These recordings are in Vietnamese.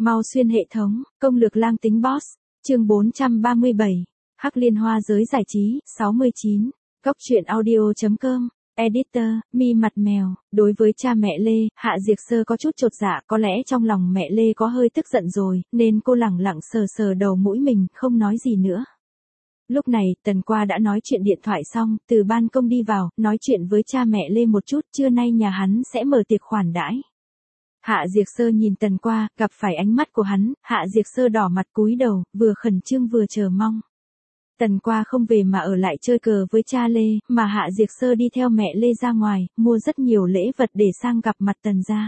Mau xuyên hệ thống, công lược lang tính boss. Chương 437. Hắc Liên Hoa giới giải trí, 69. Góc truyện audio.com. Editor, Mi mặt mèo. Đối với cha mẹ Lê, Hạ Diệc Sơ có chút chột dạ, có lẽ trong lòng mẹ Lê có hơi tức giận rồi, nên cô lẳng lặng sờ sờ đầu mũi mình, không nói gì nữa. Lúc này, Tần Qua đã nói chuyện điện thoại xong, từ ban công đi vào, nói chuyện với cha mẹ Lê một chút, trưa nay nhà hắn sẽ mở tiệc khoản đãi. Hạ Diệc Sơ nhìn Tần Qua, gặp phải ánh mắt của hắn, Hạ Diệc Sơ đỏ mặt cúi đầu, vừa khẩn trương vừa chờ mong. Tần Qua không về mà ở lại chơi cờ với cha Lê, mà Hạ Diệc Sơ đi theo mẹ Lê ra ngoài, mua rất nhiều lễ vật để sang gặp mặt Tần gia.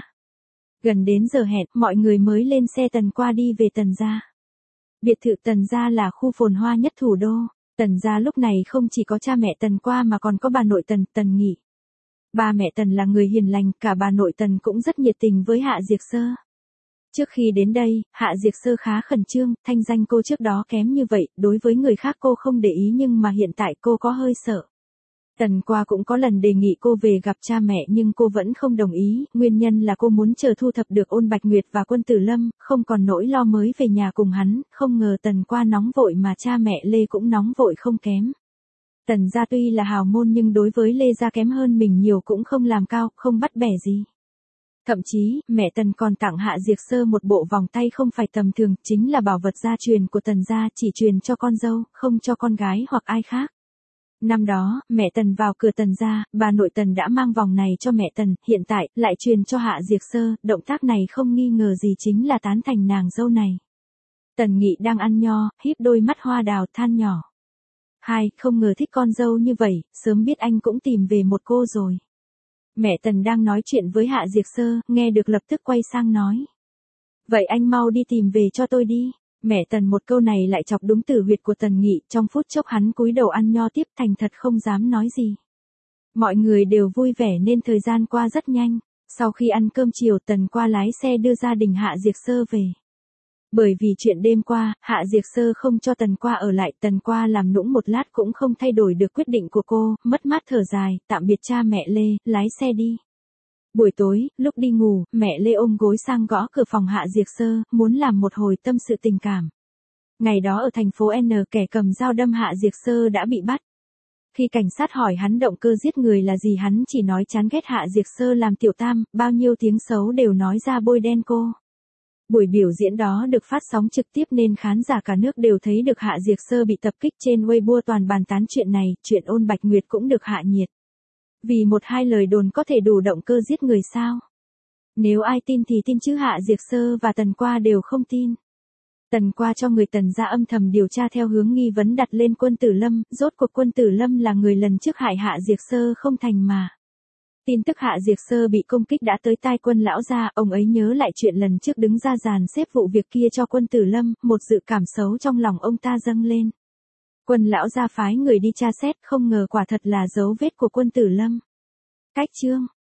Gần đến giờ hẹn, mọi người mới lên xe Tần Qua đi về Tần gia. Biệt thự Tần gia là khu phồn hoa nhất thủ đô. Tần gia lúc này không chỉ có cha mẹ Tần Qua mà còn có bà nội Tần, Tần Nghị. Ba mẹ Tần là người hiền lành, cả bà nội Tần cũng rất nhiệt tình với Hạ Diệc Sơ. Trước khi đến đây, Hạ Diệc Sơ khá khẩn trương, thanh danh cô trước đó kém như vậy, đối với người khác cô không để ý nhưng mà hiện tại cô có hơi sợ. Tần Qua cũng có lần đề nghị cô về gặp cha mẹ nhưng cô vẫn không đồng ý, nguyên nhân là cô muốn chờ thu thập được Ôn Bạch Nguyệt và Quân Tử Lâm, không còn nỗi lo mới về nhà cùng hắn, không ngờ Tần Qua nóng vội mà cha mẹ Lê cũng nóng vội không kém. Tần gia tuy là hào môn nhưng đối với Lê gia kém hơn mình nhiều cũng không làm cao, không bắt bẻ gì. Thậm chí, mẹ Tần còn tặng Hạ Diệc Sơ một bộ vòng tay không phải tầm thường, chính là bảo vật gia truyền của Tần gia, chỉ truyền cho con dâu, không cho con gái hoặc ai khác. Năm đó, mẹ Tần vào cửa Tần gia, bà nội Tần đã mang vòng này cho mẹ Tần, hiện tại, lại truyền cho Hạ Diệc Sơ, động tác này không nghi ngờ gì chính là tán thành nàng dâu này. Tần Nghị đang ăn nho, híp đôi mắt hoa đào than nhỏ. Không ngờ thích con dâu như vậy, sớm biết anh cũng tìm về một cô rồi. Mẹ Tần đang nói chuyện với Hạ Diệc Sơ, nghe được lập tức quay sang nói. Vậy anh mau đi tìm về cho tôi đi. Mẹ Tần một câu này lại chọc đúng tử huyệt của Tần Nghị, trong phút chốc hắn cúi đầu ăn nho tiếp, thành thật không dám nói gì. Mọi người đều vui vẻ nên thời gian qua rất nhanh. Sau khi ăn cơm chiều Tần Qua lái xe đưa gia đình Hạ Diệc Sơ về. Bởi vì chuyện đêm qua, Hạ Diệc Sơ không cho Tần Qua ở lại, Tần Qua làm nũng một lát cũng không thay đổi được quyết định của cô, mất mát thở dài, tạm biệt cha mẹ Lê, lái xe đi. Buổi tối, lúc đi ngủ, mẹ Lê ôm gối sang gõ cửa phòng Hạ Diệc Sơ, muốn làm một hồi tâm sự tình cảm. Ngày đó ở thành phố N, kẻ cầm dao đâm Hạ Diệc Sơ đã bị bắt. Khi cảnh sát hỏi hắn động cơ giết người là gì hắn chỉ nói chán ghét Hạ Diệc Sơ làm tiểu tam, bao nhiêu tiếng xấu đều nói ra bôi đen cô. Buổi biểu diễn đó được phát sóng trực tiếp nên khán giả cả nước đều thấy được Hạ Diệc Sơ bị tập kích, trên Weibo toàn bàn tán chuyện này, chuyện Ôn Bạch Nguyệt cũng được hạ nhiệt. Vì một hai lời đồn có thể đủ động cơ giết người sao? Nếu ai tin thì tin chứ Hạ Diệc Sơ và Tần Qua đều không tin. Tần Qua cho người Tần gia âm thầm điều tra theo hướng nghi vấn đặt lên Quân Tử Lâm, rốt cuộc Quân Tử Lâm là người lần trước hại Hạ Diệc Sơ không thành mà. Tin tức Hạ Diệc Sơ bị công kích đã tới tai Quân lão gia, ông ấy nhớ lại chuyện lần trước đứng ra dàn xếp vụ việc kia cho Quân Tử Lâm, một dự cảm xấu trong lòng ông ta dâng lên. Quân lão gia phái người đi tra xét, không ngờ quả thật là dấu vết của Quân Tử Lâm. Cách chương